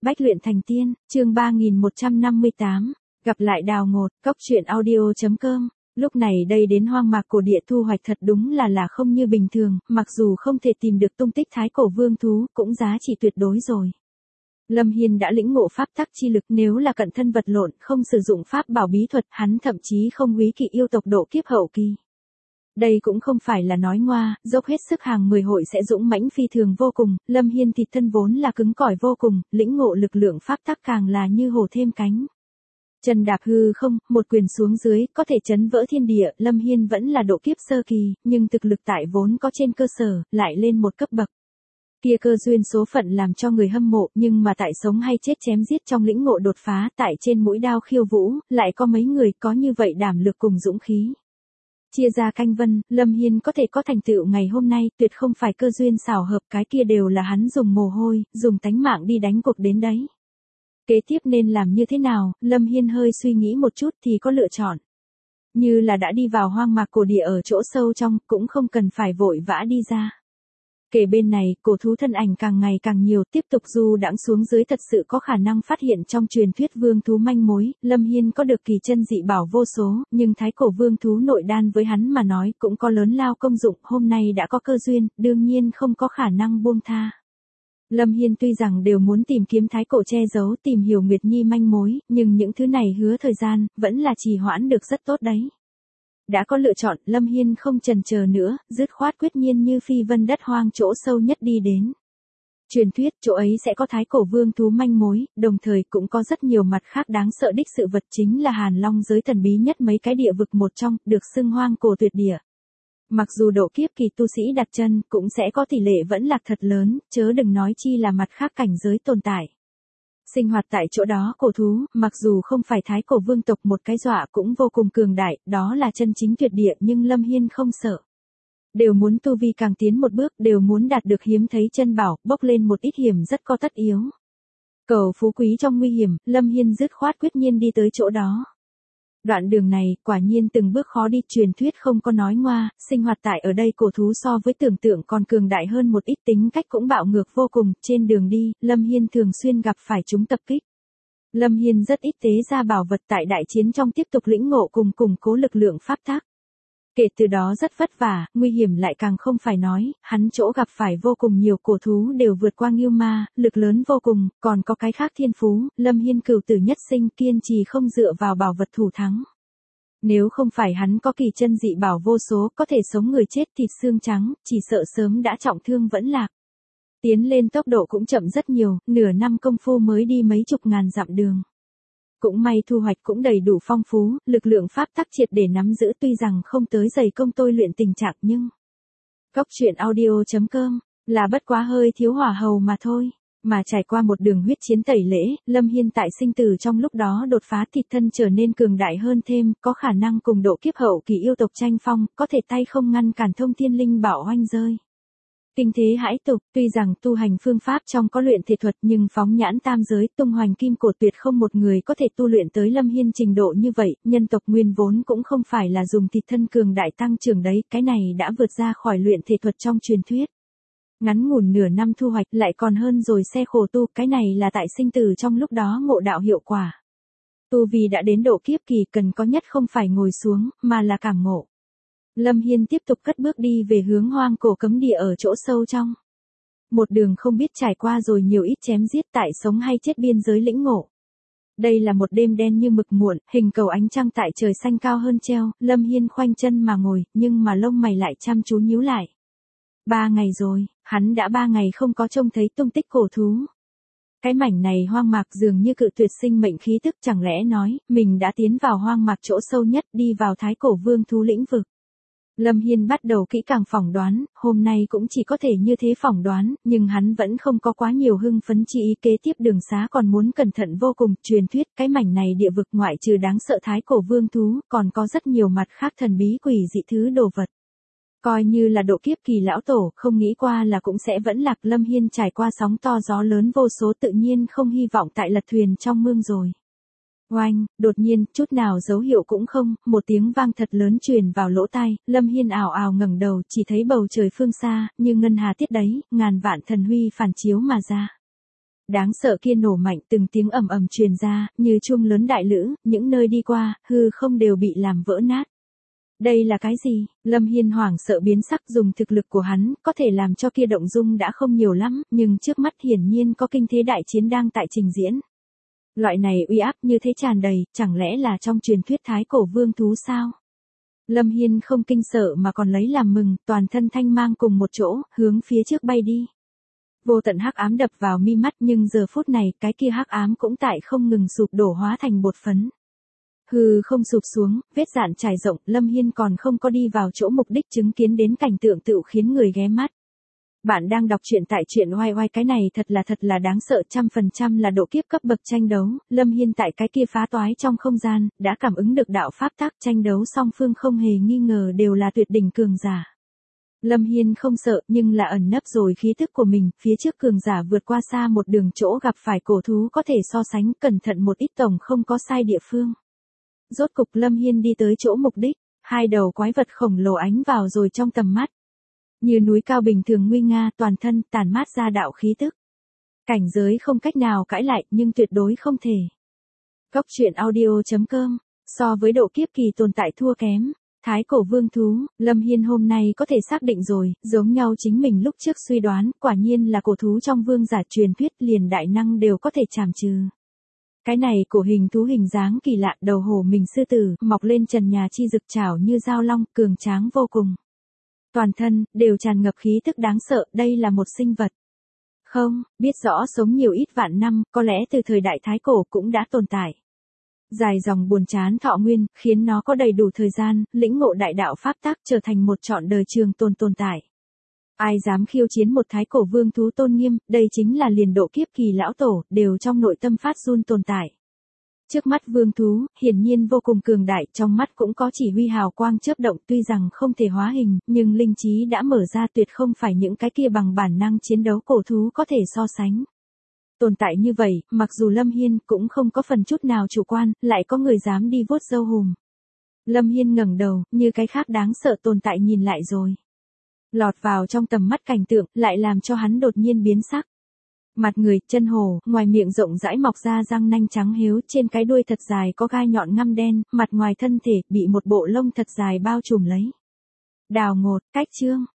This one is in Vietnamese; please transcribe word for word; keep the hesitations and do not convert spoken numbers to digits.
Bách luyện thành tiên, chương ba nghìn một trăm năm mươi tám, gặp lại Đào Ngột, cốc truyện audio chấm com. Lúc này đây đến hoang mạc cổ địa thu hoạch thật đúng là là không như bình thường, mặc dù không thể tìm được tung tích thái cổ vương thú, cũng giá trị tuyệt đối rồi. Lâm Hiên đã lĩnh ngộ pháp tắc chi lực, nếu là cận thân vật lộn, không sử dụng pháp bảo bí thuật, hắn thậm chí không quý kỵ yêu tộc độ kiếp hậu kỳ. Đây cũng không phải là nói ngoa, dốc hết sức hàng mười hội sẽ dũng mãnh phi thường vô cùng, Lâm Hiên thịt thân vốn là cứng cỏi vô cùng, lĩnh ngộ lực lượng pháp tắc càng là như hổ thêm cánh. Chân đạp hư không, một quyền xuống dưới, có thể chấn vỡ thiên địa, Lâm Hiên vẫn là độ kiếp sơ kỳ, nhưng thực lực tại vốn có trên cơ sở, lại lên một cấp bậc. Kia cơ duyên số phận làm cho người hâm mộ, nhưng mà tại sống hay chết chém giết trong lĩnh ngộ đột phá, tại trên mũi đao khiêu vũ, lại có mấy người có như vậy đảm lực cùng dũng khí. Chia ra canh vân, Lâm Hiên có thể có thành tựu ngày hôm nay, tuyệt không phải cơ duyên xảo hợp, cái kia đều là hắn dùng mồ hôi, dùng tánh mạng đi đánh cuộc đến đấy. Kế tiếp nên làm như thế nào, Lâm Hiên hơi suy nghĩ một chút thì có lựa chọn. Như là đã đi vào hoang mạc cổ địa ở chỗ sâu trong, cũng không cần phải vội vã đi ra. Kể bên này, cổ thú thân ảnh càng ngày càng nhiều, tiếp tục du đãng xuống dưới thật sự có khả năng phát hiện trong truyền thuyết vương thú manh mối, Lâm Hiên có được kỳ chân dị bảo vô số, nhưng thái cổ vương thú nội đan với hắn mà nói cũng có lớn lao công dụng, hôm nay đã có cơ duyên, đương nhiên không có khả năng buông tha. Lâm Hiên tuy rằng đều muốn tìm kiếm thái cổ che giấu, tìm hiểu Nguyệt Nhi manh mối, nhưng những thứ này hứa thời gian, vẫn là trì hoãn được rất tốt đấy. Đã có lựa chọn, Lâm Hiên không chần chờ nữa, dứt khoát quyết nhiên như phi vân đất hoang chỗ sâu nhất đi đến. Truyền thuyết chỗ ấy sẽ có thái cổ vương thú manh mối, đồng thời cũng có rất nhiều mặt khác đáng sợ đích sự vật, chính là Hàn Long giới thần bí nhất mấy cái địa vực một trong, được xưng hoang cổ tuyệt địa. Mặc dù độ kiếp kỳ tu sĩ đặt chân, cũng sẽ có tỷ lệ vẫn lạc thật lớn, chớ đừng nói chi là mặt khác cảnh giới tồn tại. Sinh hoạt tại chỗ đó cổ thú, mặc dù không phải thái cổ vương tộc một cái dọa cũng vô cùng cường đại, đó là chân chính tuyệt địa, nhưng Lâm Hiên không sợ. Đều muốn tu vi càng tiến một bước, đều muốn đạt được hiếm thấy chân bảo, bốc lên một ít hiểm rất có tất yếu. Cầu phú quý trong nguy hiểm, Lâm Hiên dứt khoát quyết nhiên đi tới chỗ đó. Đoạn đường này, quả nhiên từng bước khó đi, truyền thuyết không có nói ngoa, sinh hoạt tại ở đây cổ thú so với tưởng tượng còn cường đại hơn một ít, tính cách cũng bạo ngược vô cùng, trên đường đi, Lâm Hiên thường xuyên gặp phải chúng tập kích. Lâm Hiên rất ít tế ra bảo vật tại đại chiến trong tiếp tục lĩnh ngộ cùng củng cố lực lượng pháp tắc. Kể từ đó rất vất vả, nguy hiểm lại càng không phải nói, hắn chỗ gặp phải vô cùng nhiều cổ thú đều vượt qua Ngưu Ma, lực lớn vô cùng, còn có cái khác thiên phú, Lâm Hiên cửu tử nhất sinh kiên trì không dựa vào bảo vật thủ thắng. Nếu không phải hắn có kỳ chân dị bảo vô số, có thể sống người chết thịt xương trắng, chỉ sợ sớm đã trọng thương vẫn lạc. Tiến lên tốc độ cũng chậm rất nhiều, nửa năm công phu mới đi mấy chục ngàn dặm đường. Cũng may thu hoạch cũng đầy đủ phong phú, lực lượng pháp tắc triệt để nắm giữ, tuy rằng không tới dày công tôi luyện tình trạng nhưng cốc truyện audio chấm com là bất quá hơi thiếu hỏa hầu mà thôi. Mà trải qua một đường huyết chiến tẩy lễ, Lâm Hiên tại sinh tử trong lúc đó đột phá, thịt thân trở nên cường đại hơn thêm, có khả năng cùng độ kiếp hậu kỳ yêu tộc tranh phong, có thể tay không ngăn cản thông thiên linh bảo oanh rơi. Kinh thế hãi tục, tuy rằng tu hành phương pháp trong có luyện thể thuật, nhưng phóng nhãn tam giới, tung hoành kim cổ tuyệt không một người có thể tu luyện tới Lâm Hiên trình độ như vậy, nhân tộc nguyên vốn cũng không phải là dùng thịt thân cường đại tăng trưởng đấy, cái này đã vượt ra khỏi luyện thể thuật trong truyền thuyết. Ngắn ngủn nửa năm thu hoạch lại còn hơn rồi xe khổ tu, cái này là tại sinh tử trong lúc đó ngộ đạo hiệu quả. Tu vì đã đến độ kiếp kỳ, cần có nhất không phải ngồi xuống, mà là cảm ngộ. Lâm Hiên tiếp tục cất bước đi về hướng hoang cổ cấm địa ở chỗ sâu trong. Một đường không biết trải qua rồi nhiều ít chém giết, tại sống hay chết biên giới lĩnh ngộ. Đây là một đêm đen như mực muộn, hình cầu ánh trăng tại trời xanh cao hơn treo, Lâm Hiên khoanh chân mà ngồi, nhưng mà lông mày lại chăm chú nhíu lại. Ba ngày rồi, hắn đã ba ngày không có trông thấy tung tích cổ thú. Cái mảnh này hoang mạc dường như cự tuyệt sinh mệnh khí tức, chẳng lẽ nói, mình đã tiến vào hoang mạc chỗ sâu nhất, đi vào thái cổ vương thú lĩnh vực. Lâm Hiên bắt đầu kỹ càng phỏng đoán, hôm nay cũng chỉ có thể như thế phỏng đoán, nhưng hắn vẫn không có quá nhiều hưng phấn, chi ý kế tiếp đường xá còn muốn cẩn thận vô cùng, truyền thuyết cái mảnh này địa vực ngoại trừ đáng sợ thái cổ vương thú, còn có rất nhiều mặt khác thần bí quỷ dị thứ đồ vật. Coi như là độ kiếp kỳ lão tổ, không nghĩ qua là cũng sẽ vẫn lạc. Lâm Hiên trải qua sóng to gió lớn vô số, tự nhiên không hy vọng tại lật thuyền trong mương rồi. Oanh, đột nhiên, chút nào dấu hiệu cũng không, một tiếng vang thật lớn truyền vào lỗ tai, Lâm Hiên ảo ảo ngẩng đầu, chỉ thấy bầu trời phương xa, như ngân hà tiết đấy, ngàn vạn thần huy phản chiếu mà ra. Đáng sợ kia nổ mạnh, từng tiếng ầm ầm truyền ra, như chuông lớn đại lữ, những nơi đi qua, hư không đều bị làm vỡ nát. Đây là cái gì? Lâm Hiên hoảng sợ biến sắc, dùng thực lực của hắn, có thể làm cho kia động dung đã không nhiều lắm, nhưng trước mắt hiển nhiên có kinh thế đại chiến đang tại trình diễn. Loại này uy áp như thế tràn đầy, chẳng lẽ là trong truyền thuyết thái cổ vương thú sao? Lâm Hiên không kinh sợ mà còn lấy làm mừng, toàn thân thanh mang cùng một chỗ, hướng phía trước bay đi. Vô tận hắc ám đập vào mi mắt, nhưng giờ phút này, cái kia hắc ám cũng tại không ngừng sụp đổ hóa thành bột phấn. Hừ không sụp xuống, vết dạn trải rộng, Lâm Hiên còn không có đi vào chỗ mục đích, chứng kiến đến cảnh tượng tựu khiến người ghé mắt. Bạn đang đọc truyện tại truyện oai oai, cái này thật là thật là đáng sợ, trăm phần trăm là độ kiếp cấp bậc tranh đấu. Lâm Hiên tại cái kia phá toái trong không gian, đã cảm ứng được đạo pháp tác, tranh đấu song phương không hề nghi ngờ đều là tuyệt đỉnh cường giả. Lâm Hiên không sợ, nhưng là ẩn nấp rồi khí tức của mình, phía trước cường giả vượt qua xa một đường chỗ gặp phải cổ thú có thể so sánh, cẩn thận một ít tổng không có sai địa phương. Rốt cục Lâm Hiên đi tới chỗ mục đích, hai đầu quái vật khổng lồ ánh vào rồi trong tầm mắt. Như núi cao bình thường nguy nga, toàn thân tản mát ra đạo khí tức. Cảnh giới không cách nào cãi lại, nhưng tuyệt đối không thể. Góc truyện audio chấm com, so với độ kiếp kỳ tồn tại thua kém. Thái cổ vương thú, Lâm Hiên hôm nay có thể xác định rồi, giống nhau chính mình lúc trước suy đoán, quả nhiên là cổ thú trong vương giả truyền thuyết, liền đại năng đều có thể chảm trừ. Cái này cổ hình thú hình dáng kỳ lạ, đầu hổ mình sư tử, mọc lên trần nhà chi rực chảo như dao long, cường tráng vô cùng. Toàn thân, đều tràn ngập khí tức đáng sợ, đây là một sinh vật. Không, biết rõ sống nhiều ít vạn năm, có lẽ từ thời đại thái cổ cũng đã tồn tại. Dài dòng buồn chán thọ nguyên, khiến nó có đầy đủ thời gian, lĩnh ngộ đại đạo pháp tắc, trở thành một trọn đời trường tồn tồn tại. Ai dám khiêu chiến một thái cổ vương thú tôn nghiêm, đây chính là liền độ kiếp kỳ lão tổ, đều trong nội tâm phát run tồn tại. Trước mắt vương thú, hiển nhiên vô cùng cường đại, trong mắt cũng có chỉ huy hào quang chớp động, tuy rằng không thể hóa hình, nhưng linh trí đã mở ra, tuyệt không phải những cái kia bằng bản năng chiến đấu cổ thú có thể so sánh. Tồn tại như vậy, mặc dù Lâm Hiên cũng không có phần chút nào chủ quan, lại có người dám đi vuốt râu hùm. Lâm Hiên ngẩng đầu, như cái khác đáng sợ tồn tại nhìn lại rồi. Lọt vào trong tầm mắt cảnh tượng, lại làm cho hắn đột nhiên biến sắc. Mặt người, chân hổ, ngoài miệng rộng rãi mọc ra răng nanh trắng hiếu, trên cái đuôi thật dài có gai nhọn ngăm đen, mặt ngoài thân thể, bị một bộ lông thật dài bao trùm lấy. Đào ngột, cách chương,